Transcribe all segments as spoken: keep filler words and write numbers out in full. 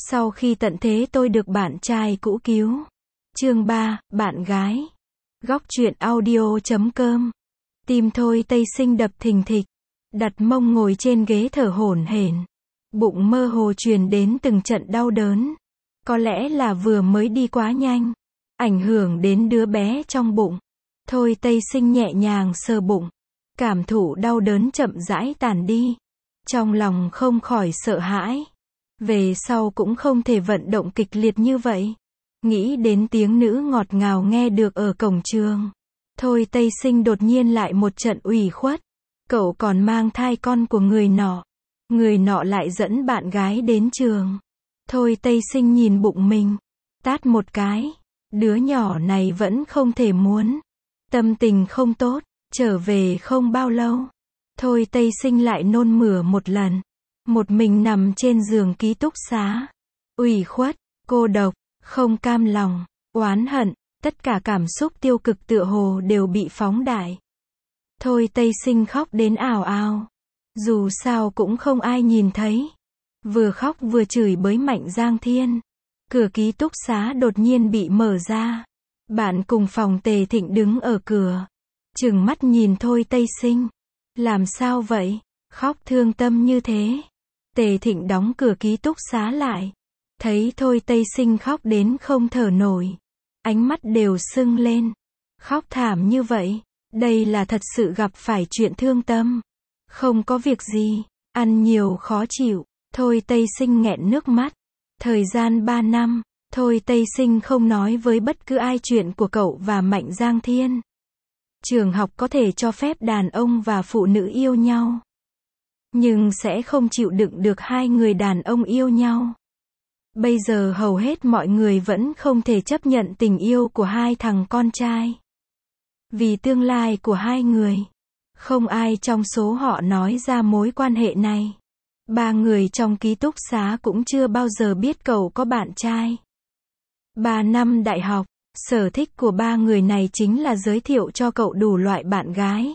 Sau khi tận thế tôi được bạn trai cũ cứu. Chương ba, bạn gái. Góc truyện audio chấm com. Tim Thôi Tây Sinh đập thình thịch. Đặt mông ngồi trên ghế thở hổn hển. Bụng mơ hồ truyền đến từng trận đau đớn. Có lẽ là vừa mới đi quá nhanh. Ảnh hưởng đến đứa bé trong bụng. Thôi Tây Sinh nhẹ nhàng sờ bụng. Cảm thụ đau đớn chậm rãi tàn đi. Trong lòng không khỏi sợ hãi. Về sau cũng không thể vận động kịch liệt như vậy. Nghĩ đến tiếng nữ ngọt ngào nghe được ở cổng trường. Thôi Tây Sinh đột nhiên lại một trận ủy khuất. Cậu còn mang thai con của người nọ. Người nọ lại dẫn bạn gái đến trường. Thôi Tây Sinh nhìn bụng mình. Tát một cái. Đứa nhỏ này vẫn không thể muốn. Tâm tình không tốt. Trở về không bao lâu. Thôi Tây Sinh lại nôn mửa một lần. Một mình nằm trên giường ký túc xá. Ủy khuất, cô độc, không cam lòng, oán hận, tất cả cảm xúc tiêu cực tựa hồ đều bị phóng đại. Thôi Tây Sinh khóc đến ào ào. Dù sao cũng không ai nhìn thấy. Vừa khóc vừa chửi bới Mạnh Giang Thiên. Cửa ký túc xá đột nhiên bị mở ra. Bạn cùng phòng Tề Thịnh đứng ở cửa. Trừng mắt nhìn Thôi Tây Sinh. Làm sao vậy? Khóc thương tâm như thế. Tề Thịnh đóng cửa ký túc xá lại. Thấy Thôi Tây Sinh khóc đến không thở nổi. Ánh mắt đều sưng lên. Khóc thảm như vậy. Đây là thật sự gặp phải chuyện thương tâm. Không có việc gì. Ăn nhiều khó chịu. Thôi Tây Sinh nghẹn nước mắt. Thời gian ba năm. Thôi Tây Sinh không nói với bất cứ ai chuyện của cậu và Mạnh Giang Thiên. Trường học có thể cho phép đàn ông và phụ nữ yêu nhau. Nhưng sẽ không chịu đựng được hai người đàn ông yêu nhau. Bây giờ hầu hết mọi người vẫn không thể chấp nhận tình yêu của hai thằng con trai. Vì tương lai của hai người. Không ai trong số họ nói ra mối quan hệ này. Ba người trong ký túc xá cũng chưa bao giờ biết cậu có bạn trai. Ba năm đại học, sở thích của ba người này chính là giới thiệu cho cậu đủ loại bạn gái.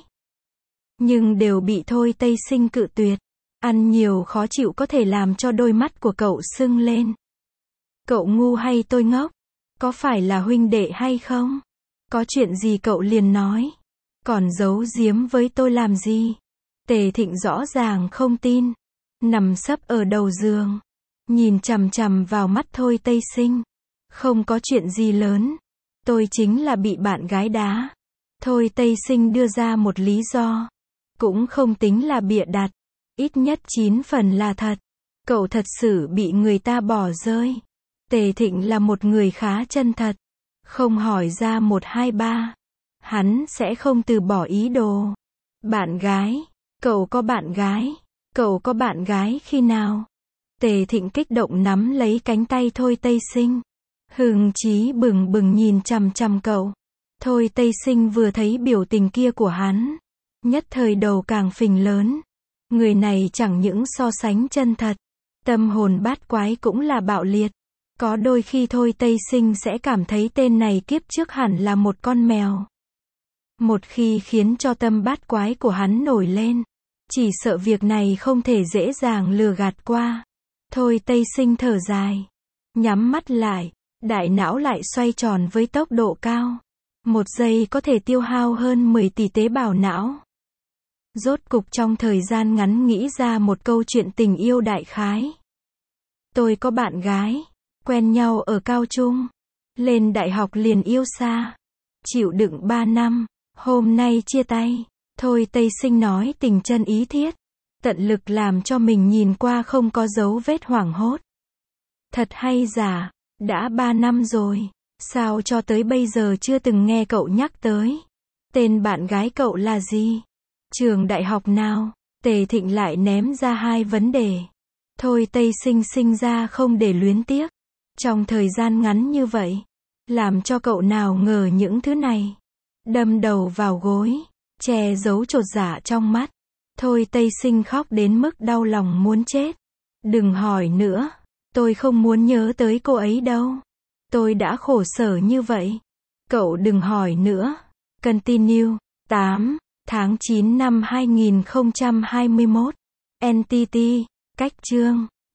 Nhưng đều bị Thôi Tây Sinh cự tuyệt. Ăn nhiều khó chịu có thể làm cho đôi mắt của cậu sưng lên. Cậu ngu hay tôi ngốc? Có phải là huynh đệ hay không? Có chuyện gì cậu liền nói. Còn giấu giếm với tôi làm gì? Tề Thịnh rõ ràng không tin. Nằm sấp ở đầu giường. Nhìn chằm chằm vào mắt Thôi Tây Sinh. Không có chuyện gì lớn. Tôi chính là bị bạn gái đá. Thôi Tây Sinh đưa ra một lý do. Cũng không tính là bịa đặt. Ít nhất chín phần là thật. Cậu thật sự bị người ta bỏ rơi. Tề Thịnh là một người khá chân thật. Không hỏi ra một hai ba. Hắn sẽ không từ bỏ ý đồ. Bạn gái. Cậu có bạn gái. Cậu có bạn gái khi nào? Tề Thịnh kích động nắm lấy cánh tay Thôi Tây Sinh. Hưng chí bừng bừng nhìn chằm chằm cậu. Thôi Tây Sinh vừa thấy biểu tình kia của hắn. Nhất thời đầu càng phình lớn. Người này chẳng những so sánh chân thật. Tâm hồn bát quái cũng là bạo liệt. Có đôi khi Thôi Tây Sinh sẽ cảm thấy tên này kiếp trước hẳn là một con mèo. Một khi khiến cho tâm bát quái của hắn nổi lên. Chỉ sợ việc này không thể dễ dàng lừa gạt qua. Thôi Tây Sinh thở dài. Nhắm mắt lại. Đại não lại xoay tròn với tốc độ cao. Một giây có thể tiêu hao hơn mười tỷ tế bào não. Rốt cục trong thời gian ngắn nghĩ ra một câu chuyện tình yêu đại khái. Tôi có bạn gái. Quen nhau ở cao trung. Lên đại học liền yêu xa. Chịu đựng ba năm. Hôm nay chia tay. Thôi Tây Sinh nói tình chân ý thiết. Tận lực làm cho mình nhìn qua không có dấu vết hoảng hốt. Thật hay giả. Đã ba năm rồi. Sao cho tới bây giờ chưa từng nghe cậu nhắc tới. Tên bạn gái cậu là gì? Trường đại học nào? Tề Thịnh lại ném ra hai vấn đề. Thôi Tây Sinh sinh ra không để luyến tiếc. Trong thời gian ngắn như vậy. Làm cho cậu nào ngờ những thứ này. Đâm đầu vào gối. Che giấu chột dạ trong mắt. Thôi Tây Sinh khóc đến mức đau lòng muốn chết. Đừng hỏi nữa. Tôi không muốn nhớ tới cô ấy đâu. Tôi đã khổ sở như vậy. Cậu đừng hỏi nữa. Continue. tám tháng chín năm hai nghìn không trăm hai mươi mốt. en tê tê. Cách chương.